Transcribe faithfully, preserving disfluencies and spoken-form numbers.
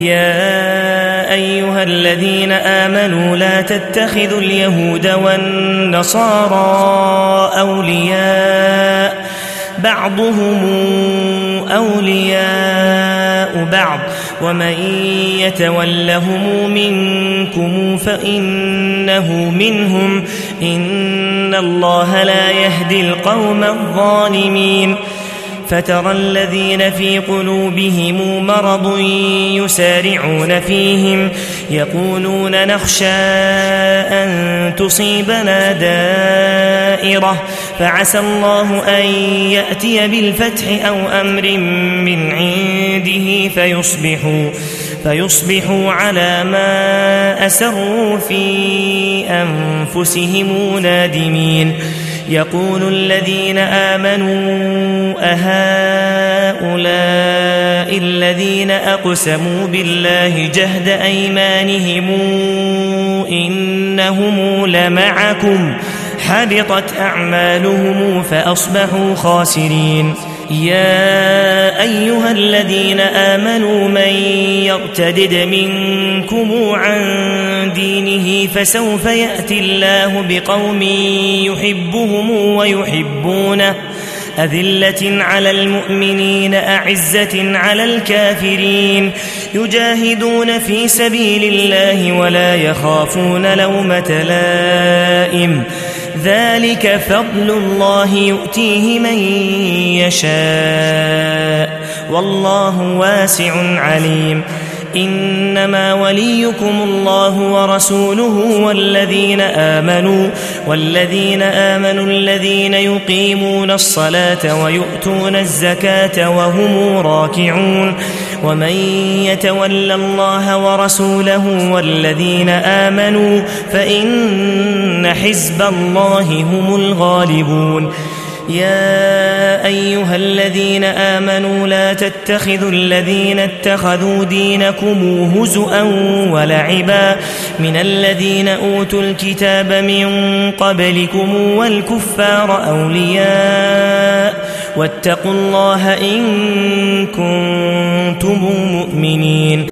يا أيها الذين آمنوا لا تتخذوا اليهود والنصارى أولياء بعضهم أولياء بعض ومن يتولهم منكم فإنه منهم إن الله لا يهدي القوم الظالمين فترى الذين في قلوبهم مرض يسارعون فيهم يقولون نخشى أن تصيبنا دائرة فعسى الله أن يأتي بالفتح أو أمر من عنده فيصبحوا, فيصبحوا على ما أسروا في أنفسهم نادمين يقول الذين آمنوا أهؤلاء الذين أقسموا بالله جهد أيمانهم إنهم لمعكم حبطت أعمالهم فأصبحوا خاسرين يا أيها الذين آمنوا من يرتدد منكم عن دينه فسوف يأتي الله بقوم يحبهم ويحبونه أذلة على المؤمنين أعزة على الكافرين يجاهدون في سبيل الله ولا يخافون لومة لائم ذلك فضل الله يؤتيه من يشاء والله واسع عليم إنما وليكم الله ورسوله والذين آمنوا والذين آمنوا الذين يقيمون الصلاة ويؤتون الزكاة وهم راكعون ومن يتول الله ورسوله والذين آمنوا فإن حزب الله هم الغالبون يا أيها الذين آمنوا لا تتخذوا الذين اتخذوا دينكم هزؤا ولعبا من الذين أوتوا الكتاب من قبلكم والكفار أولياء واتقوا الله إن كنتم مؤمنين